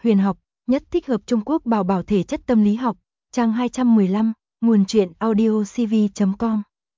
huyền học, nhất thích hợp Trung Quốc bảo bảo thể chất tâm lý học, trang 215, nguồn truyện audiocv.com.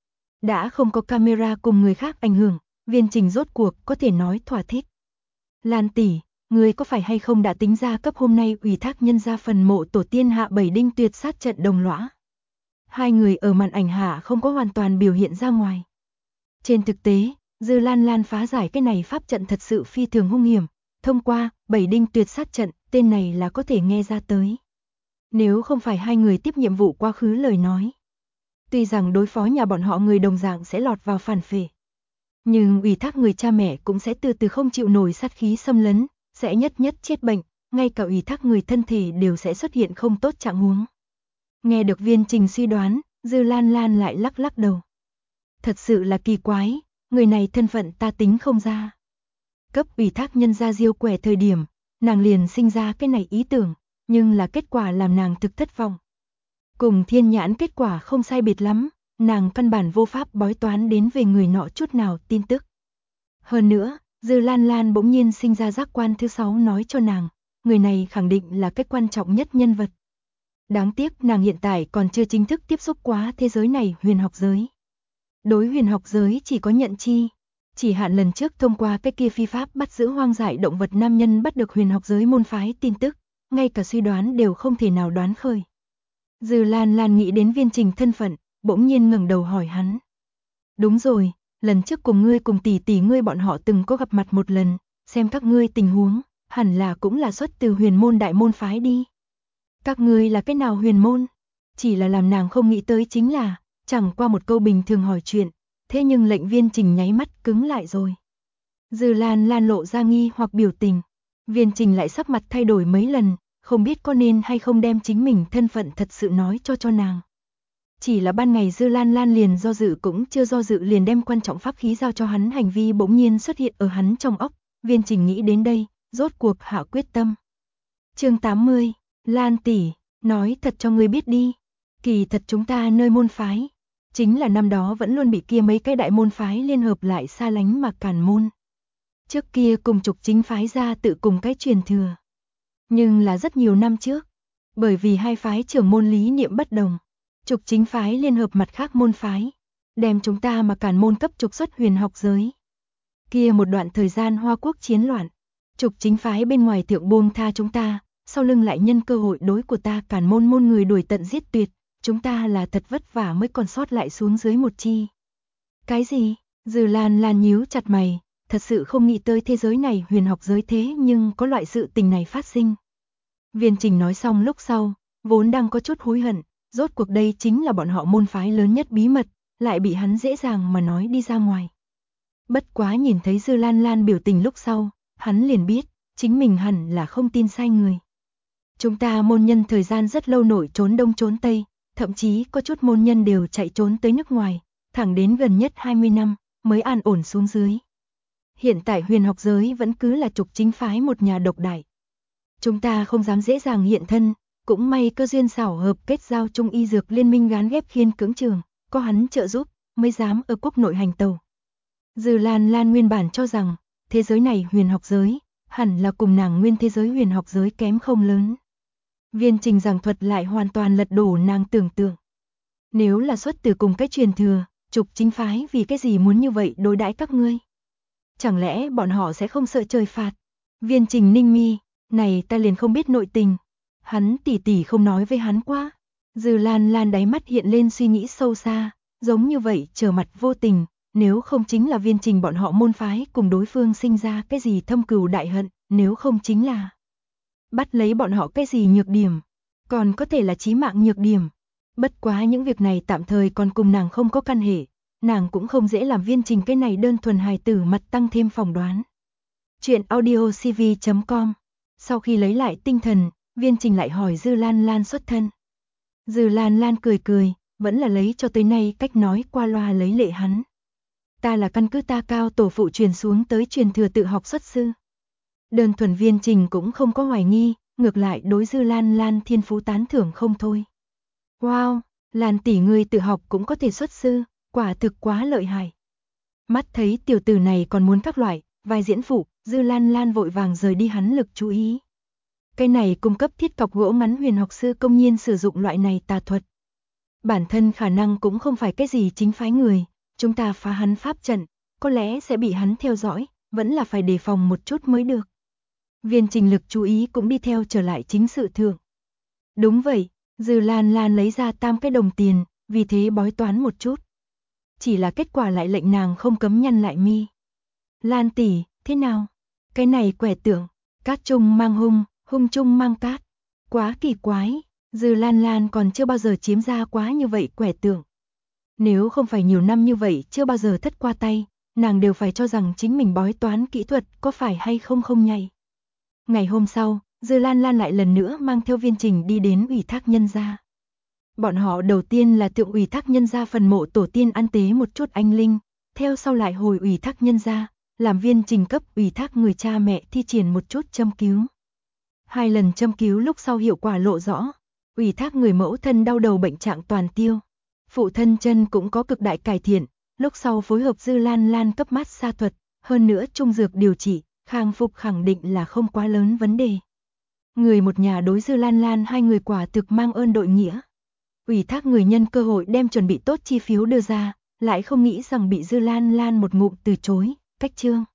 Đã không có camera cùng người khác ảnh hưởng, Viên Trình rốt cuộc có thể nói thỏa thích. Lan tỷ, người có phải hay không đã tính ra cấp hôm nay ủy thác nhân ra phần mộ tổ tiên hạ 7 đinh tuyệt sát trận đồng lõa? Hai người ở màn ảnh hạ không có hoàn toàn biểu hiện ra ngoài. Trên thực tế, Dư Lan Lan phá giải cái này pháp trận thật sự phi thường hung hiểm, thông qua 7 đinh tuyệt sát trận, tên này là có thể nghe ra tới. Nếu không phải hai người tiếp nhiệm vụ quá khứ lời nói, tuy rằng đối phó nhà bọn họ người đồng dạng sẽ lọt vào phản phệ, nhưng ủy thác người cha mẹ cũng sẽ từ từ không chịu nổi sát khí xâm lấn, sẽ nhất nhất chết bệnh, ngay cả ủy thác người thân thể đều sẽ xuất hiện không tốt trạng huống. Nghe được Viên Trình suy đoán, Dư Lan Lan lại lắc lắc đầu. Thật sự là kỳ quái, người này thân phận ta tính không ra. Cấp ủy thác nhân gia diêu quẻ thời điểm, nàng liền sinh ra cái này ý tưởng, nhưng là kết quả làm nàng thực thất vọng. Cùng Thiên Nhãn kết quả không sai biệt lắm, nàng căn bản vô pháp bói toán đến về người nọ chút nào tin tức. Hơn nữa, Dư Lan Lan bỗng nhiên sinh ra giác quan thứ 6 nói cho nàng, người này khẳng định là cái quan trọng nhất nhân vật. Đáng tiếc nàng hiện tại còn chưa chính thức tiếp xúc quá thế giới này huyền học giới. Đối huyền học giới chỉ có nhận chi, chỉ hạn lần trước thông qua cái kia phi pháp bắt giữ hoang dại động vật nam nhân bắt được huyền học giới môn phái tin tức, ngay cả suy đoán đều không thể nào đoán khởi. Dư Lan Lan nghĩ đến Viên Trình thân phận, bỗng nhiên ngẩng đầu hỏi hắn. Đúng rồi, lần trước cùng ngươi cùng tỷ tỷ ngươi bọn họ từng có gặp mặt một lần, xem các ngươi tình huống, hẳn là cũng là xuất từ huyền môn đại môn phái đi. Các ngươi là cái nào huyền môn? Chỉ là làm nàng không nghĩ tới chính là, chẳng qua một câu bình thường hỏi chuyện, thế nhưng lệnh Viên Trình nháy mắt cứng lại rồi. Dư Lan Lan lộ ra nghi hoặc biểu tình, Viên Trình lại sắc mặt thay đổi mấy lần, không biết có nên hay không đem chính mình thân phận thật sự nói cho nàng. Chỉ là ban ngày Dư Lan Lan liền do dự cũng chưa do dự liền đem quan trọng pháp khí giao cho hắn, hành vi bỗng nhiên xuất hiện ở hắn trong óc, Viên Trình nghĩ đến đây, rốt cuộc hạ quyết tâm. Chương 80, Lan tỷ, nói thật cho ngươi biết đi, kỳ thật chúng ta nơi môn phái, chính là năm đó vẫn luôn bị kia mấy cái đại môn phái liên hợp lại xa lánh mà cản môn. Trước kia cùng Trục Chính phái ra tự cùng cái truyền thừa. Nhưng là rất nhiều năm trước, bởi vì hai phái trưởng môn lý niệm bất đồng, Trục Chính phái liên hợp mặt khác môn phái, đem chúng ta mà cản môn cấp trục xuất huyền học giới. Kia một đoạn thời gian Hoa Quốc chiến loạn, Trục Chính phái bên ngoài thượng buông tha chúng ta, sau lưng lại nhân cơ hội đối của ta cản môn người đuổi tận giết tuyệt, chúng ta là thật vất vả mới còn sót lại xuống dưới một chi. Cái gì? Dư Lan Lan nhíu chặt mày, thật sự không nghĩ tới thế giới này huyền học giới thế nhưng có loại sự tình này phát sinh. Viên Trình nói xong lúc sau, vốn đang có chút hối hận, rốt cuộc đây chính là bọn họ môn phái lớn nhất bí mật, lại bị hắn dễ dàng mà nói đi ra ngoài. Bất quá nhìn thấy Dư Lan Lan biểu tình lúc sau, hắn liền biết, chính mình hẳn là không tin sai người. Chúng ta môn nhân thời gian rất lâu nổi trốn đông trốn tây, thậm chí có chút môn nhân đều chạy trốn tới nước ngoài, thẳng đến gần nhất 20 năm, mới an ổn xuống dưới. Hiện tại huyền học giới vẫn cứ là Trục Chính phái một nhà độc đại. Chúng ta không dám dễ dàng hiện thân, cũng may cơ duyên xảo hợp kết giao Trung Y Dược Liên minh gán ghép Khiên Cưỡng Trường, có hắn trợ giúp, mới dám ở quốc nội hành tàu. Dư Lan Lan nguyên bản cho rằng, thế giới này huyền học giới, hẳn là cùng nàng nguyên thế giới huyền học giới kém không lớn. Viên Trình giảng thuật lại hoàn toàn lật đổ nàng tưởng tượng. Nếu là xuất từ cùng cái truyền thừa, Trục Chính phái vì cái gì muốn như vậy đối đãi các ngươi? Chẳng lẽ bọn họ sẽ không sợ trời phạt? Viên Trình ninh mi, này ta liền không biết nội tình. Hắn tỷ tỷ không nói với hắn quá. Dư Lan Lan đáy mắt hiện lên suy nghĩ sâu xa, giống như vậy trở mặt vô tình, nếu không chính là Viên Trình bọn họ môn phái cùng đối phương sinh ra cái gì thâm cừu đại hận, nếu không chính là bắt lấy bọn họ cái gì nhược điểm, còn có thể là chí mạng nhược điểm. Bất quá những việc này tạm thời còn cùng nàng không có căn hệ, nàng cũng không dễ làm Viên Trình cái này đơn thuần hài tử mặt tăng thêm phỏng đoán. Chuyện audiocv.com. Sau khi lấy lại tinh thần, Viên Trình lại hỏi Dư Lan Lan xuất thân. Dư Lan Lan cười cười, vẫn là lấy cho tới nay cách nói qua loa lấy lệ hắn. Ta là căn cứ ta cao tổ phụ truyền xuống tới truyền thừa tự học xuất sư. Đơn thuần Viên Trình cũng không có hoài nghi, ngược lại đối Dư Lan Lan thiên phú tán thưởng không thôi. Wow, Lan tỷ ngươi tự học cũng có thể xuất sư, quả thực quá lợi hại. Mắt thấy tiểu tử này còn muốn các loại vai diễn phụ, Dư Lan Lan vội vàng rời đi hắn lực chú ý. Cái này cung cấp thiết cọc gỗ ngắn huyền học sư công nhiên sử dụng loại này tà thuật. Bản thân khả năng cũng không phải cái gì chính phái người, chúng ta phá hắn pháp trận, có lẽ sẽ bị hắn theo dõi, vẫn là phải đề phòng một chút mới được. Viên Trình Lực chú ý cũng đi theo trở lại chính sự thượng. Đúng vậy, Dư Lan Lan lấy ra 3 cái đồng tiền, vì thế bói toán một chút. Chỉ là kết quả lại lệnh nàng không cấm nhăn lại mi. Lan tỷ, thế nào? Cái này quẻ tượng, cát trung mang hung, hung trung mang cát. Quá kỳ quái, Dư Lan Lan còn chưa bao giờ chiếm ra quá như vậy quẻ tượng. Nếu không phải nhiều năm như vậy chưa bao giờ thất qua tay, nàng đều phải cho rằng chính mình bói toán kỹ thuật có phải hay không không nhạy. Ngày hôm sau, Dư Lan Lan lại lần nữa mang theo Viên Trình đi đến ủy thác nhân gia. Bọn họ đầu tiên là tượng ủy thác nhân gia phần mộ tổ tiên an tế một chút anh linh, theo sau lại hồi ủy thác nhân gia, làm Viên Trình cấp ủy thác người cha mẹ thi triển một chút châm cứu. 2 lần châm cứu lúc sau hiệu quả lộ rõ, ủy thác người mẫu thân đau đầu bệnh trạng toàn tiêu. Phụ thân chân cũng có cực đại cải thiện, lúc sau phối hợp Dư Lan Lan cấp mát xa thuật, hơn nữa trung dược điều trị, khang phục khẳng định là không quá lớn vấn đề. Người một nhà đối Dư Lan Lan 2 người quả thực mang ơn đội nghĩa. Ủy thác người nhân cơ hội đem chuẩn bị tốt chi phiếu đưa ra, lại không nghĩ rằng bị Dư Lan Lan một ngụm từ chối, cách trương.